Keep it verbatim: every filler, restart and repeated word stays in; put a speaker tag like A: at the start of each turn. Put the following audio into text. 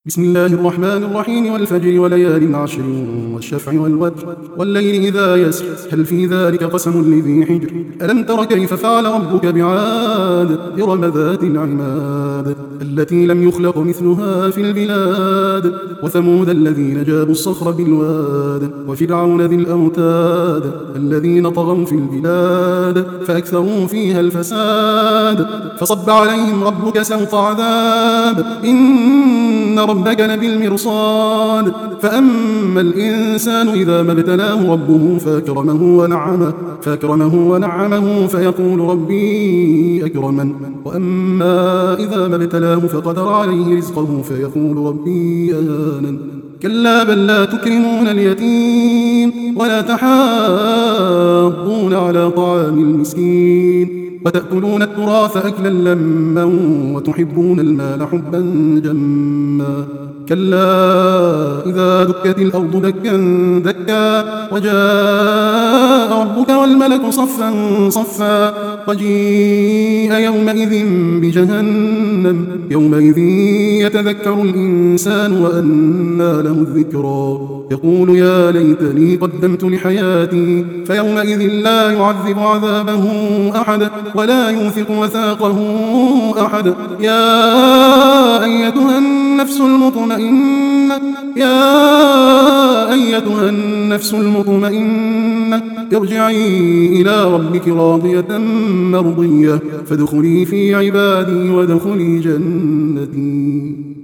A: بسم الله الرحمن الرحيم والفجر وليال عشر والشفع والوتر والليل إذا يسر هل في ذلك قسم لذي حجر ألم تر كيف فعل ربك بعاد إرم ذات العماد التي لم يخلق مثلها في البلاد وثمود الذين جابوا الصخر بالواد وفرعون ذي الأوتاد الذين طغوا في البلاد فأكثروا فيها الفساد فصب عليهم ربك سوط عذاب إن ربك لبالمرصاد فأما الإنسان إذا ما ابتلاه ربه فأكرمه ونعمه, فأكرمه ونعمه فيقول ربي أكرمن وأما إذا ما ابتلاه فقدر عليه رزقه فيقول ربي أهانن كلا بل لا تكرمون اليتيم ولا تحاضون على طعام المسكين وتأكلون التراث أكلا لما وتحبون المال حبا جما كلا إذا دكت الأرض دكا دكا وجاء ربك والملك صفا صفا وجيء يومئذ بجهنم يومئذ يتذكر الإنسان وأنى له الذكرى يقول يا ليتني قدمت لحياتي فيومئذ لا يعذب عذابه أحد ولا يوثق وثاقه أحد يا أيتها النفس المطمئنة يا أيتها النفس المطمئنة ارجعي إلى ربك راضية مرضية فادخلي في عبادي وادخلي جنتي.